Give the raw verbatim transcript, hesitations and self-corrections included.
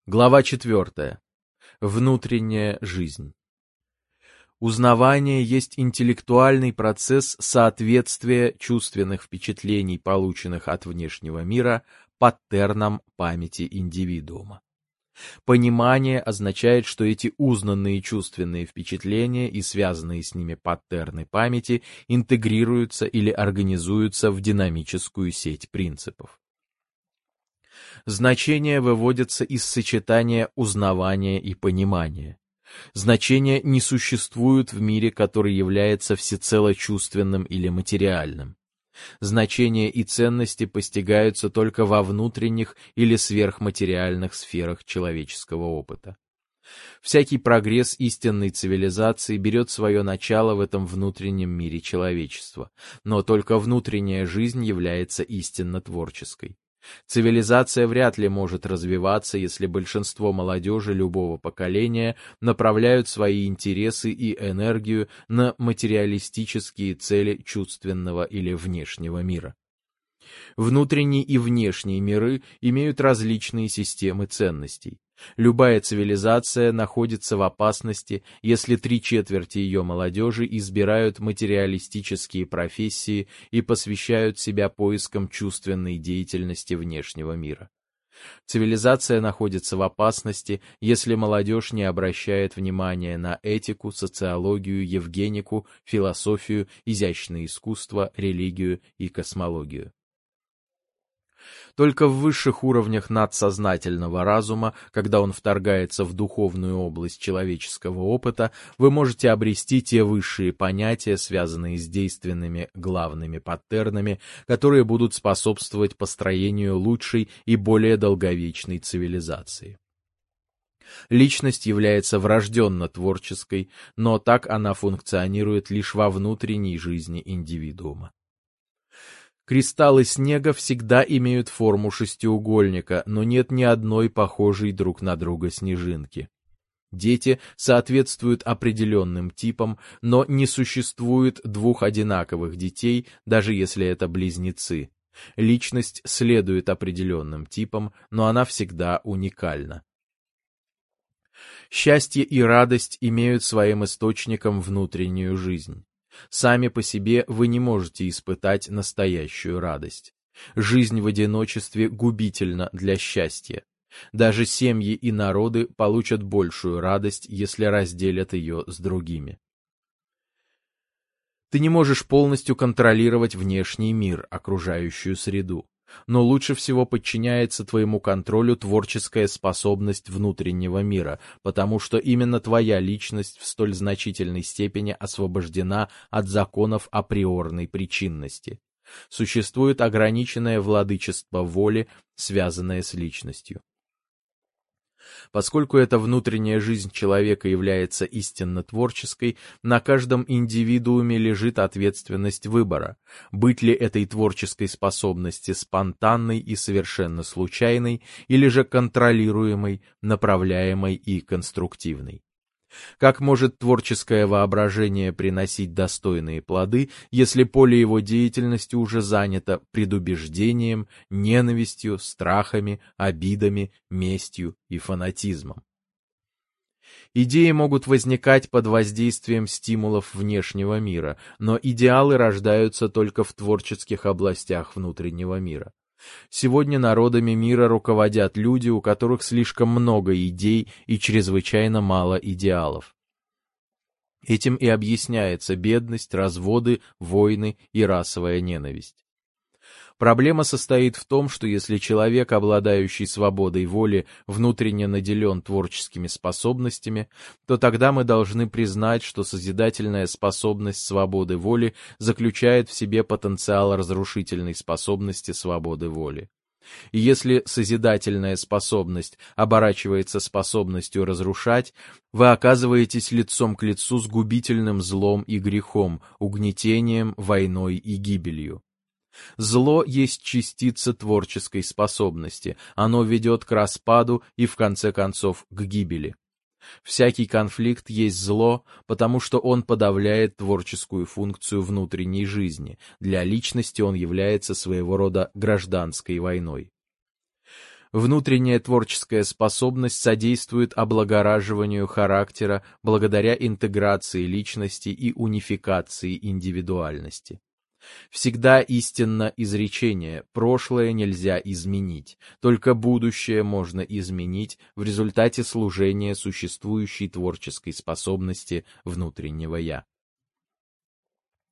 Глава четвертая. Внутренняя жизнь. Узнавание есть интеллектуальный процесс соответствия чувственных впечатлений, полученных от внешнего мира, паттернам памяти индивидуума. Понимание означает, что эти узнанные чувственные впечатления и связанные с ними паттерны памяти интегрируются или организуются в динамическую сеть принципов. Значения выводятся из сочетания узнавания и понимания. Значения не существуют в мире, который является всецело чувственным или материальным. Значения и ценности постигаются только во внутренних или сверхматериальных сферах человеческого опыта. Всякий прогресс истинной цивилизации берет свое начало в этом внутреннем мире человечества, но только внутренняя жизнь является истинно творческой. Цивилизация вряд ли может развиваться, если большинство молодежи любого поколения направляют свои интересы и энергию на материалистические цели чувственного или внешнего мира. Внутренний и внешний миры имеют различные системы ценностей. Любая цивилизация находится в опасности, если три четверти ее молодежи избирают материалистические профессии и посвящают себя поискам чувственной деятельности внешнего мира. Цивилизация находится в опасности, если молодежь не обращает внимания на этику, социологию, евгенику, философию, изящное искусство, религию и космологию. Только в высших уровнях надсознательного разума, когда он вторгается в духовную область человеческого опыта, вы можете обрести те высшие понятия, связанные с действенными главными паттернами, которые будут способствовать построению лучшей и более долговечной цивилизации. Личность является врожденно творческой, но так она функционирует лишь во внутренней жизни индивидуума. Кристаллы снега всегда имеют форму шестиугольника, но нет ни одной похожей друг на друга снежинки. Дети соответствуют определенным типам, но не существует двух одинаковых детей, даже если это близнецы. Личность следует определенным типам, но она всегда уникальна. Счастье и радость имеют своим источником внутреннюю жизнь. Сами по себе вы не можете испытать настоящую радость. Жизнь в одиночестве губительна для счастья. Даже семьи и народы получат большую радость, если разделят ее с другими. Ты не можешь полностью контролировать внешний мир, окружающую среду. Но лучше всего подчиняется твоему контролю творческая способность внутреннего мира, потому что именно твоя личность в столь значительной степени освобождена от законов априорной причинности. Существует ограниченное владычество воли, связанное с личностью. Поскольку эта внутренняя жизнь человека является истинно творческой, на каждом индивидууме лежит ответственность выбора, быть ли этой творческой способности спонтанной и совершенно случайной, или же контролируемой, направляемой и конструктивной. Как может творческое воображение приносить достойные плоды, если поле его деятельности уже занято предубеждением, ненавистью, страхами, обидами, местью и фанатизмом? Идеи могут возникать под воздействием стимулов внешнего мира, но идеалы рождаются только в творческих областях внутреннего мира. Сегодня народами мира руководят люди, у которых слишком много идей и чрезвычайно мало идеалов. Этим и объясняется бедность, разводы, войны и расовая ненависть. Проблема состоит в том, что если человек, обладающий свободой воли, внутренне наделен творческими способностями, то тогда мы должны признать, что созидательная способность свободы воли заключает в себе потенциал разрушительной способности свободы воли. И если созидательная способность оборачивается способностью разрушать, вы оказываетесь лицом к лицу с губительным злом и грехом, угнетением, войной и гибелью. Зло есть частица творческой способности, оно ведет к распаду и, в конце концов, к гибели. Всякий конфликт есть зло, потому что он подавляет творческую функцию внутренней жизни, для личности он является своего рода гражданской войной. Внутренняя творческая способность содействует облагораживанию характера благодаря интеграции личности и унификации индивидуальности. Всегда истинно изречение: прошлое нельзя изменить, только будущее можно изменить в результате служения существующей творческой способности внутреннего «я».